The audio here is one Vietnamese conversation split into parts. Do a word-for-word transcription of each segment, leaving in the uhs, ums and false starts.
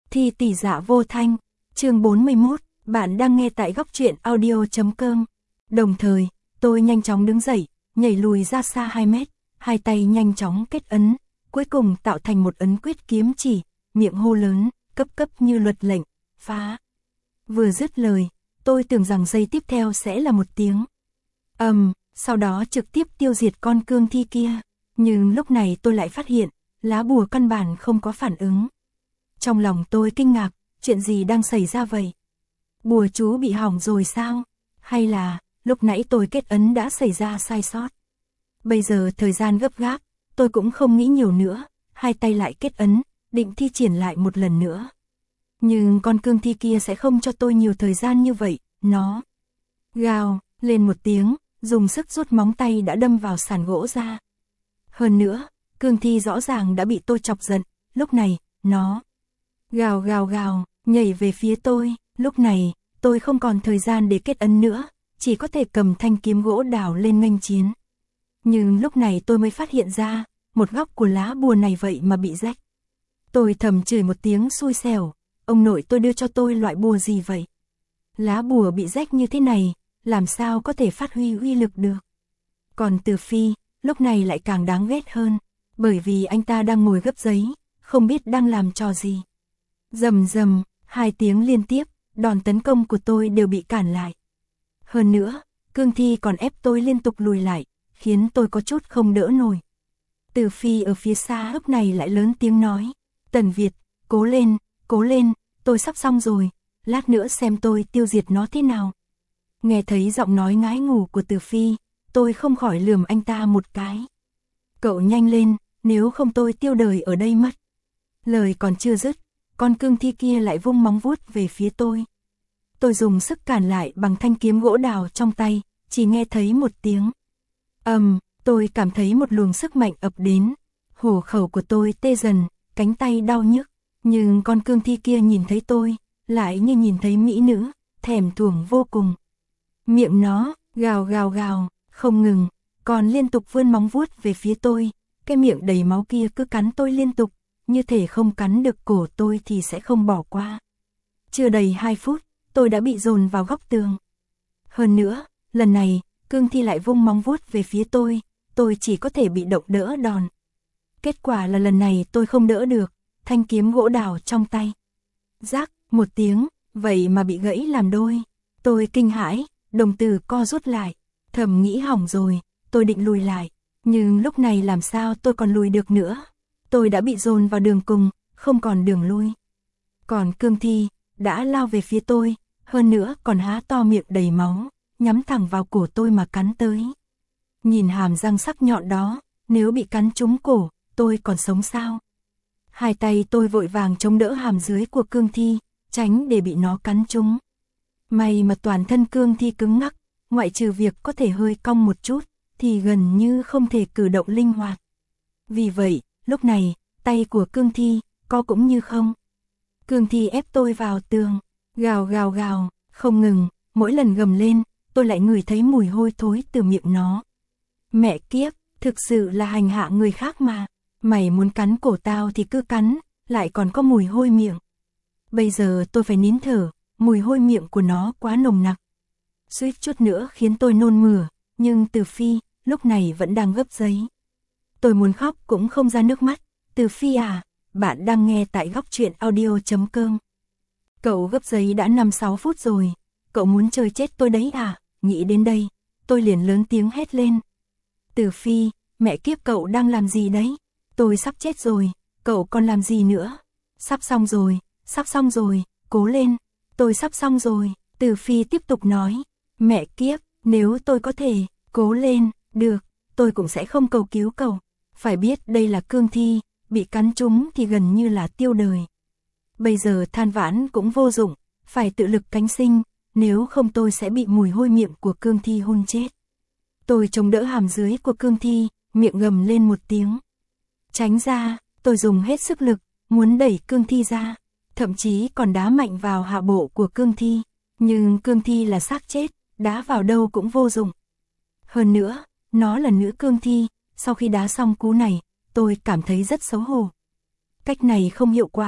Thi tỷ dạ vô thanh, chương bốn mươi mốt, bạn đang nghe tại góc truyện audio chấm com. Đồng thời, tôi nhanh chóng đứng dậy, nhảy lùi ra xa hai mét, hai tay nhanh chóng kết ấn, cuối cùng tạo thành một ấn quyết kiếm chỉ, miệng hô lớn, cấp cấp như luật lệnh, phá. Vừa dứt lời, tôi tưởng rằng giây tiếp theo sẽ là một tiếng ầm, um, sau đó trực tiếp tiêu diệt con cương thi kia, nhưng lúc này tôi lại phát hiện, lá bùa căn bản không có phản ứng. Trong lòng tôi kinh ngạc, chuyện gì đang xảy ra vậy? Bùa chú bị hỏng rồi sao? Hay là, lúc nãy tôi kết ấn đã xảy ra sai sót? Bây giờ thời gian gấp gáp, tôi cũng không nghĩ nhiều nữa, hai tay lại kết ấn, định thi triển lại một lần nữa. Nhưng con cương thi kia sẽ không cho tôi nhiều thời gian như vậy, nó gào lên một tiếng, dùng sức rút móng tay đã đâm vào sàn gỗ ra. Hơn nữa, cương thi rõ ràng đã bị tôi chọc giận, lúc này, nó gào gào gào, nhảy về phía tôi, lúc này, tôi không còn thời gian để kết ấn nữa, chỉ có thể cầm thanh kiếm gỗ đào lên nghênh chiến. Nhưng lúc này tôi mới phát hiện ra, một góc của lá bùa này vậy mà bị rách. Tôi thầm chửi một tiếng xui xẻo, ông nội tôi đưa cho tôi loại bùa gì vậy? Lá bùa bị rách như thế này, làm sao có thể phát huy uy lực được? Còn Từ Phi, lúc này lại càng đáng ghét hơn, bởi vì anh ta đang ngồi gấp giấy, không biết đang làm trò gì. Rầm rầm, hai tiếng liên tiếp, đòn tấn công của tôi đều bị cản lại. Hơn nữa, cương thi còn ép tôi liên tục lùi lại, khiến tôi có chút không đỡ nổi. Từ Phi ở phía xa lúc này lại lớn tiếng nói, Tần Việt, cố lên, cố lên, tôi sắp xong rồi, lát nữa xem tôi tiêu diệt nó thế nào. Nghe thấy giọng nói ngái ngủ của Từ Phi, tôi không khỏi lườm anh ta một cái. Cậu nhanh lên, nếu không tôi tiêu đời ở đây mất. Lời còn chưa dứt, con cương thi kia lại vung móng vuốt về phía tôi. Tôi dùng sức cản lại bằng thanh kiếm gỗ đào trong tay, chỉ nghe thấy một tiếng ầm, um, tôi cảm thấy một luồng sức mạnh ập đến, hổ khẩu của tôi tê dần, cánh tay đau nhức, nhưng con cương thi kia nhìn thấy tôi, lại như nhìn thấy mỹ nữ, thèm thuồng vô cùng. Miệng nó gào gào gào, không ngừng, còn liên tục vươn móng vuốt về phía tôi, cái miệng đầy máu kia cứ cắn tôi liên tục, như thể không cắn được cổ tôi thì sẽ không bỏ qua. Chưa đầy hai phút, tôi đã bị dồn vào góc tường. Hơn nữa, lần này, cương thi lại vung móng vuốt về phía tôi, tôi chỉ có thể bị động đỡ đòn. Kết quả là lần này tôi không đỡ được, thanh kiếm gỗ đào trong tay. Rác, một tiếng, vậy mà bị gãy làm đôi. Tôi kinh hãi, đồng tử co rút lại, thầm nghĩ hỏng rồi, tôi định lùi lại. Nhưng lúc này làm sao tôi còn lùi được nữa. Tôi đã bị dồn vào đường cùng, không còn đường lui. Còn cương thi, đã lao về phía tôi, hơn nữa còn há to miệng đầy máu, nhắm thẳng vào cổ tôi mà cắn tới. Nhìn hàm răng sắc nhọn đó, nếu bị cắn trúng cổ, tôi còn sống sao? Hai tay tôi vội vàng chống đỡ hàm dưới của cương thi, tránh để bị nó cắn trúng. May mà toàn thân cương thi cứng ngắc, ngoại trừ việc có thể hơi cong một chút, thì gần như không thể cử động linh hoạt. Vì vậy, lúc này, tay của cương thi, co cũng như không. Cương thi ép tôi vào tường, gào gào gào, không ngừng, mỗi lần gầm lên, tôi lại ngửi thấy mùi hôi thối từ miệng nó. Mẹ kiếp, thực sự là hành hạ người khác mà, mày muốn cắn cổ tao thì cứ cắn, lại còn có mùi hôi miệng. Bây giờ tôi phải nín thở, mùi hôi miệng của nó quá nồng nặc. Suýt chút nữa khiến tôi nôn mửa, nhưng Từ Phi, lúc này vẫn đang gấp giấy. Tôi muốn khóc cũng không ra nước mắt. Từ Phi à, bạn đang nghe tại góc truyện audio chấm com. Cậu gấp giấy đã năm sáu phút rồi, cậu muốn chơi chết tôi đấy à? Nghĩ đến đây, tôi liền lớn tiếng hét lên. Từ Phi, mẹ kiếp cậu đang làm gì đấy? Tôi sắp chết rồi, cậu còn làm gì nữa? Sắp xong rồi, sắp xong rồi, cố lên, tôi sắp xong rồi. Từ Phi tiếp tục nói, mẹ kiếp, nếu tôi có thể, cố lên, được, tôi cũng sẽ không cầu cứu cậu. Phải biết đây là cương thi, bị cắn trúng thì gần như là tiêu đời. Bây giờ than vãn cũng vô dụng, phải tự lực cánh sinh, nếu không tôi sẽ bị mùi hôi miệng của cương thi hôn chết. Tôi chống đỡ hàm dưới của cương thi, miệng gầm lên một tiếng. Tránh ra, tôi dùng hết sức lực, muốn đẩy cương thi ra, thậm chí còn đá mạnh vào hạ bộ của cương thi. Nhưng cương thi là xác chết, đá vào đâu cũng vô dụng. Hơn nữa, nó là nữ cương thi, sau khi đá xong cú này, tôi cảm thấy rất xấu hổ. Cách này không hiệu quả,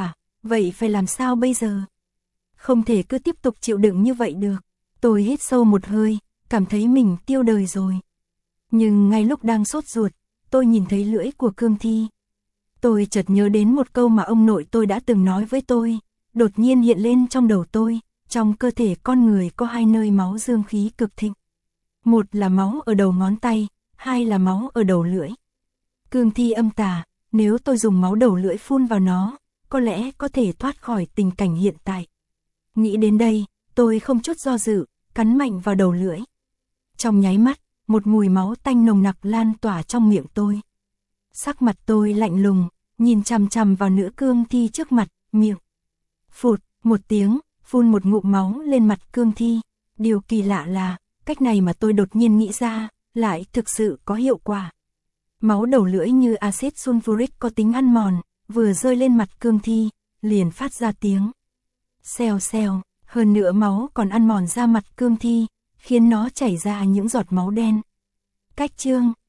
Vậy phải làm sao bây giờ? Không thể cứ tiếp tục chịu đựng như vậy được. Tôi hít sâu một hơi, cảm thấy mình tiêu đời rồi. Nhưng ngay lúc đang sốt ruột, tôi nhìn thấy lưỡi của cương thi. Tôi chợt nhớ đến một câu mà ông nội tôi đã từng nói với tôi, đột nhiên hiện lên trong đầu tôi, trong cơ thể con người có hai nơi máu dương khí cực thịnh. Một là máu ở đầu ngón tay, hai là máu ở đầu lưỡi. Cương thi âm tà, nếu tôi dùng máu đầu lưỡi phun vào nó, có lẽ có thể thoát khỏi tình cảnh hiện tại. Nghĩ đến đây, tôi không chút do dự, cắn mạnh vào đầu lưỡi. Trong nháy mắt, một mùi máu tanh nồng nặc lan tỏa trong miệng tôi. Sắc mặt tôi lạnh lùng, nhìn chằm chằm vào nữ cương thi trước mặt, miệng. Phụt, một tiếng, phun một ngụm máu lên mặt cương thi. Điều kỳ lạ là, cách này mà tôi đột nhiên nghĩ ra, lại thực sự có hiệu quả. Máu đầu lưỡi như axit sulfuric có tính ăn mòn, vừa rơi lên mặt cương thi, liền phát ra tiếng xèo xèo, hơn nữa máu còn ăn mòn ra mặt cương thi, khiến nó chảy ra những giọt máu đen. Cách chương